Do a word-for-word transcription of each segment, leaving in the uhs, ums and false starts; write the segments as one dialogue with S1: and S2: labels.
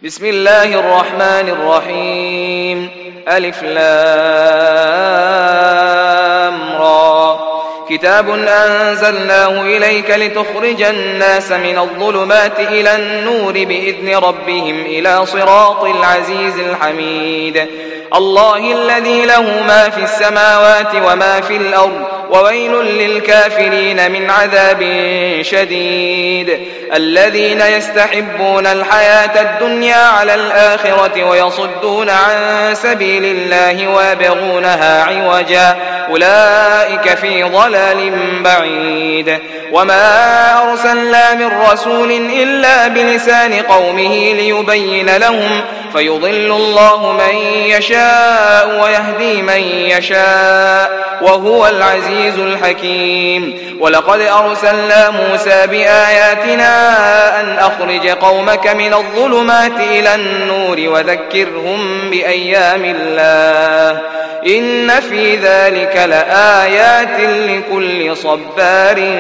S1: بسم الله الرحمن الرحيم. ألف لام را. كتاب أنزلناه إليك لتخرج الناس من الظلمات إلى النور بإذن ربهم إلى صراط العزيز الحميد. الله الذي له ما في السماوات وما في الأرض وويل للكافرين من عذاب شديد. الذين يستحبون الحياة الدنيا على الآخرة ويصدون عن سبيل الله ويبغونها عوجا أولئك في ضلال بعيد. وما أرسلنا من رسول إلا بلسان قومه ليبين لهم فيضل الله من يشاء ويهدي من يشاء وهو العزيز الحكيم. ولقد أرسلنا موسى بآياتنا أن أخرج قومك من الظلمات إلى النور وذكرهم بأيام الله إن في ذلك لآيات لكل صبار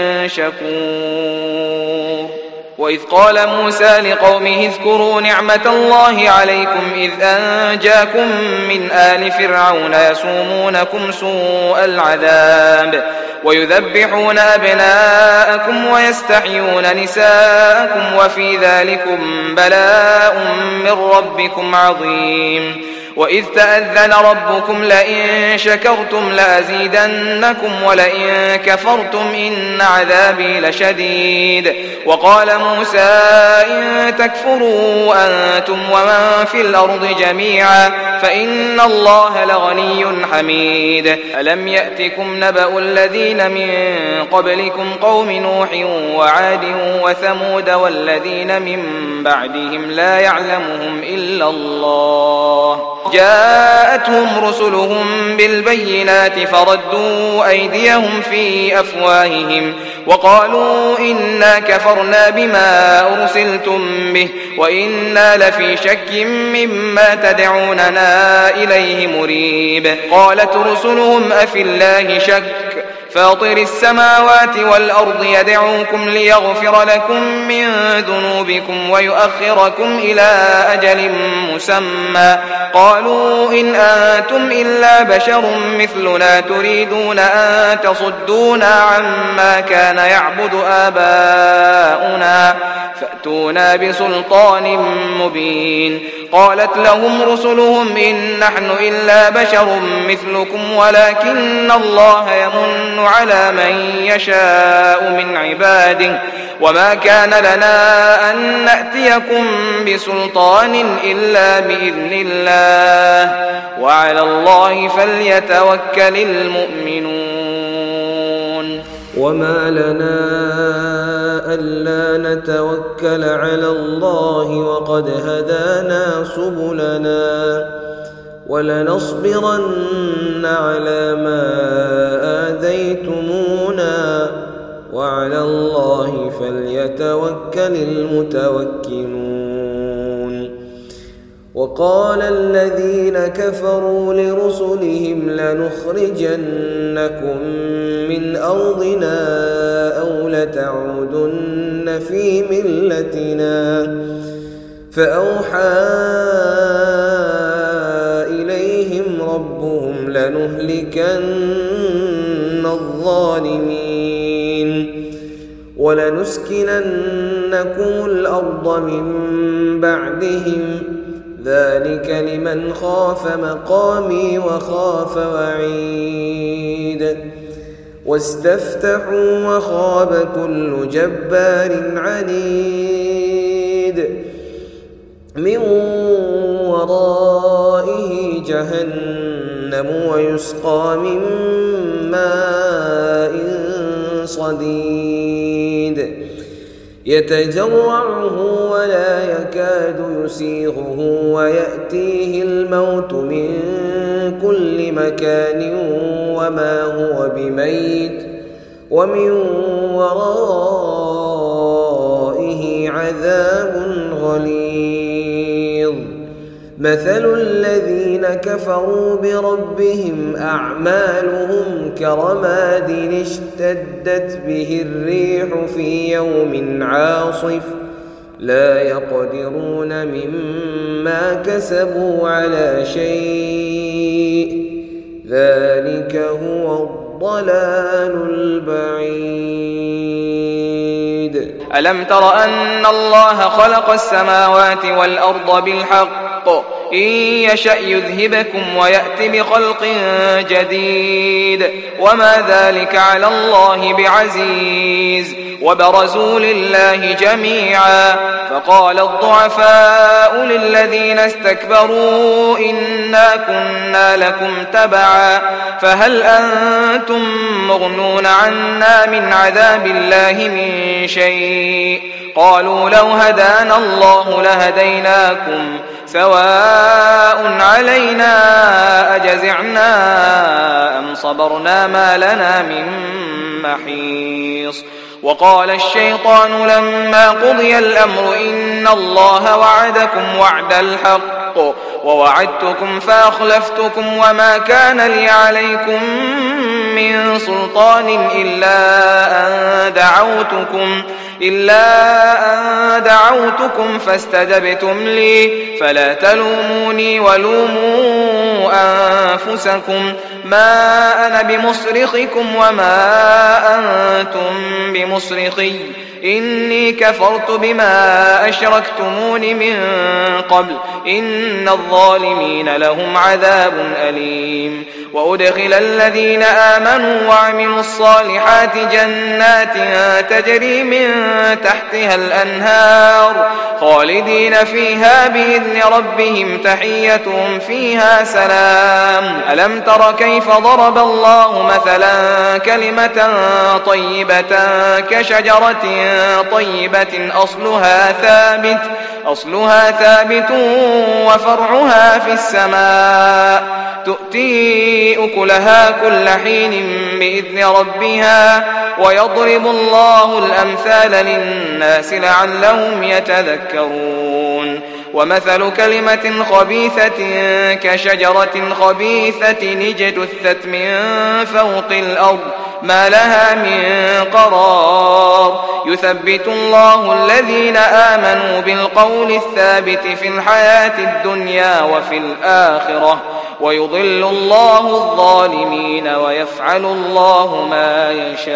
S1: شكور. وإذ قال موسى لقومه اذكروا نعمة الله عليكم إذ أنجاكم من آل فرعون يسومونكم سوء العذاب ويذبحون أبناءكم ويستحيون نساءكم وفي ذلكم بلاء من ربكم عظيم. وإذ تأذن ربكم لئن شكرتم لأزيدنكم ولئن كفرتم إن عذابي لشديد. وقال موسى إن تكفروا أنتم ومن في الأرض جميعا فإن الله لغني حميد. ألم يأتكم نبأ الذين من قبلكم قوم نوح وعاد وثمود والذين من بعدهم لا يعلمهم إلا الله جاءتهم رسلهم بالبينات فردوا أيديهم في أفواههم وقالوا إنا كفرنا بما أرسلتم به وإنا لفي شك مما تدعوننا إليه مريب. قالت رسلهم أفي الله شك فاطر السماوات والأرض يدعوكم ليغفر لكم من ذنوبكم ويؤخركم إلى أجل مسمى قالوا إن أنتم إلا بشر مثلنا تريدون أن تصدونا عما كان يعبد آباؤنا فأتونا بسلطان مبين. قالت لهم رسلهم إن نحن إلا بشر مثلكم ولكن الله يمن على من يشاء من عباده وما كان لنا أن نأتيكم بسلطان إلا بإذن الله وعلى الله فليتوكل المؤمنون.
S2: وما لنا ألا نتوكل على الله وقد هدانا سبلنا ولنصبرن على ما آذيتمونا وعلى الله فليتوكل المتوكلون. وقال الذين كفروا لرسلهم لنخرجنكم من أرضنا أو لتعودن في ملتنا فأوحى إليهم ربهم لنهلكن الظالمين ولنسكننكم الأرض من بعدهم ذلك لمن خاف مقامي وخاف وعيد. واستفتحوا وخاب كل جبار عنيد من ورائه جهنم ويسقى من ماء صديد يتجرعه ولا يكاد يسيغه ويأتيه الموت من كل مكان وما هو بميت ومن ورائه عذاب غليظ. مثل الذين كفروا بربهم أعمالهم كرماد اشتدت به الريح في يوم عاصف لا يقدرون مما كسبوا على شيء ذلك هو الضلال البعيد.
S1: ألم تر أن الله خلق السماوات والأرض بالحق إن يشأ يذهبكم ويأت بخلق جديد وما ذلك على الله بعزيز. وبرزوا لله جميعا فقال الضعفاء للذين استكبروا إنا كنا لكم تبعا فهل أنتم مغنون عنا من عذاب الله من شيء قالوا لو هدانا الله لهديناكم سواء علينا أجزعنا أم صبرنا ما لنا من محيص. وقال الشيطان لما قضي الأمر إن الله وعدكم وعد الحق ووعدتكم فأخلفتكم وما كان لي عليكم من سلطان إلا أن دعوتكم إلا أن دعوتكم فاستجبتم لي فلا تلوموني ولوموا أنفسكم ما أنا بمصرخكم وما أنتم بمصرخي إني كفرت بما أشركتمون من قبل إن الظالمين لهم عذاب أليم. وأدخل الذين آمنوا وعملوا الصالحات جنات تجري من تحتها الأنهار خالدين فيها بإذن ربهم تحيتهم فيها سلام. ألم تر كيف ضرب الله مثلا كلمة طيبة كشجرة طيبة أصلها ثابت أصلها ثابت وفرعها في السماء تؤتي أكلها كل حين بإذن ربها ويضرب الله الأمثال للناس لعلهم يتذكرون. ومثل كلمة خبيثة كشجرة خبيثة اجتثت من فوق الأرض ما لها من قرار يثبت الله الذين آمنوا بالقول الثابت في الحياة الدنيا وفي الآخرة ويضل الله الظالمين ويفعل الله ما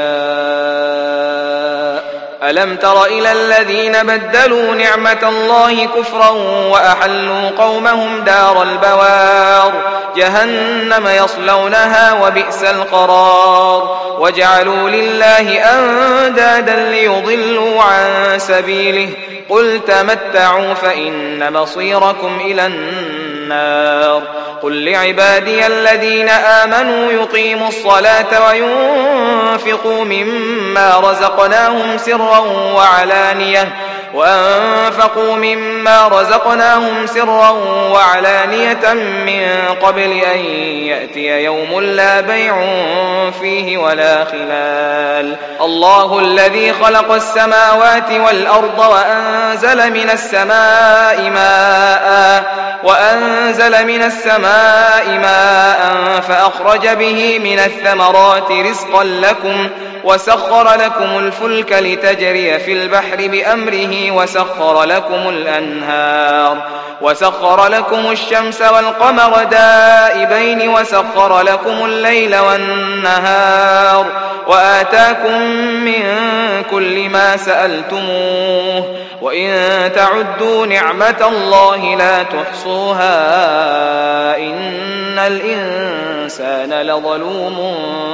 S1: يشاء. ألم تر إلى الذين بدلوا نعمة الله كفرا وأحلوا قومهم دار البوار جهنم يصلونها وبئس القرار وجعلوا لله أندادا ليضلوا عن سبيله قل تمتعوا فإن مصيركم إلى النار. قل لعبادي الذين آمنوا يقيموا الصلاة وينفقوا مما رزقناهم سرا وعلانية وأنفقوا مما رزقناهم سرا وعلانية من قبل أن يأتي يوم لا بيع فيه ولا خلال. الله الذي خلق السماوات والأرض وأنزل من السماء ماء وأنزل من السماء ماء فأخرج به من الثمرات رزقا لكم وسخر لكم الفلك لتجري في البحر بأمره وسخر لكم الأنهار وسخر لكم الشمس والقمر دائبين وسخر لكم الليل والنهار وآتاكم من كل ما سألتموه وإن تعدوا نعمة الله لا تحصوها إن الإنسان لظلوم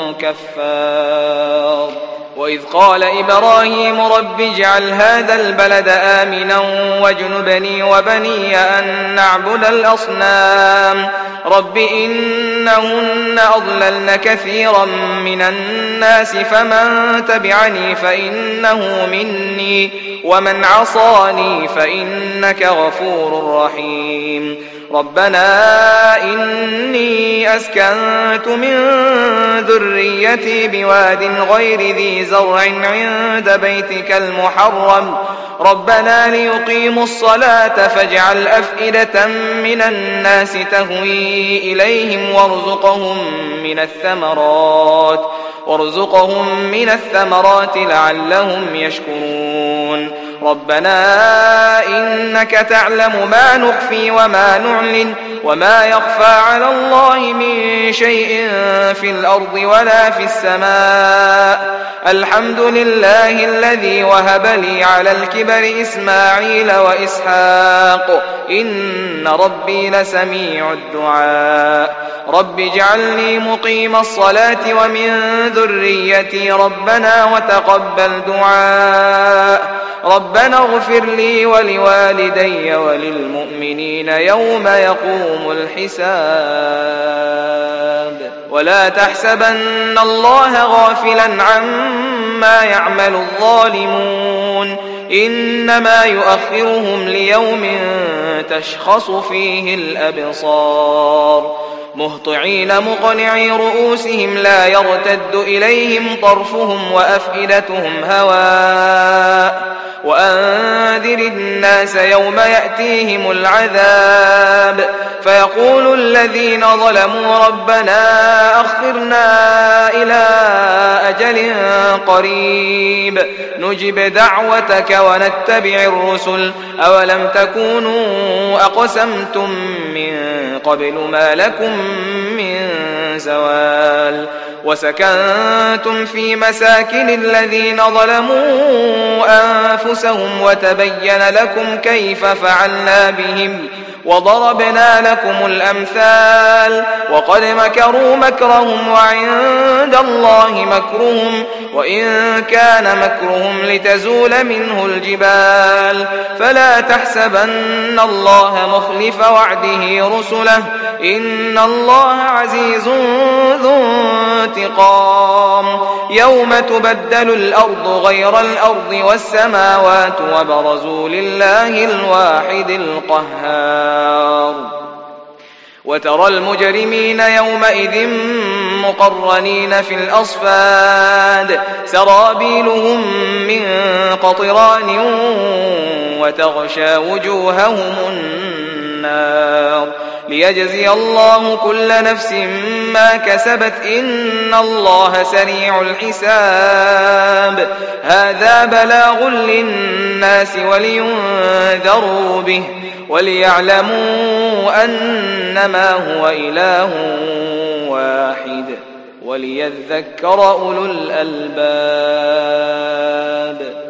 S1: كفار. وإذ قال إبراهيم رب اجعل هذا البلد آمنا واجنبني وبني أن نعبد الأصنام رب إنهن أضللن كثيرا من الناس فمن تبعني فإنه مني ومن عصاني فإنك غفور رحيم. ربنا إني أسكنت من ذريتي بواد غير ذي زرع عند بيتك المحرم ربنا ليقيموا الصلاة فاجعل أفئدة من الناس تهوي إليهم وارزقهم من الثمرات وارزقهم من الثمرات لعلهم يشكرون ربنا إنك تعلم ما نخفي وما نعلن وما يخفى على الله من شيء في الأرض ولا في السماء الحمد لله الذي وهب لي على الكبر إسماعيل وإسحاق إن ربي لسميع الدعاء رب اجعلني مقيم الصلاة ومن ذريتي ربنا وتقبل دعاء ربنا اغفر لي ولوالدي وللمؤمنين يوم يقوم الحساب ولا تحسبن الله غافلا عما يعمل الظالمون إنما يؤخرهم ليوم تشخص فيه الأبصار مهطعين مقنعي رؤوسهم لا يرتد إليهم طرفهم وأفئدتهم هواء وأنذر الناس يوم يأتيهم العذاب فيقول الذين ظلموا ربنا أخرنا إلى أجل قريب نجب دعوتك ونتبع الرسل أولم تكونوا أقسمتم من قبل ما لكم من زوال وسكنتم في مساكن الذين ظلموا أنفسهم وتبين لكم كيف فعلنا بهم وضربنا لكم الأمثال وقد مكروا مكرهم وعند الله مكرهم وإن كان مكرهم لتزول منه الجبال فلا تحسبن الله مخلف وعده رسله إن الله عزيز ذو انتقام يوم تبدل الأرض غير الأرض والسماوات وبرزوا لله الواحد القهار وترى المجرمين يومئذ مقرنين في الأصفاد سرابيلهم من قطران وتغشى وجوههم النار ليجزي الله كل نفس ما كسبت إن الله سريع الحساب هذا بلاغ للناس ولينذروا به وليعلموا أنما هو إله واحد وليذكر أولو الألباب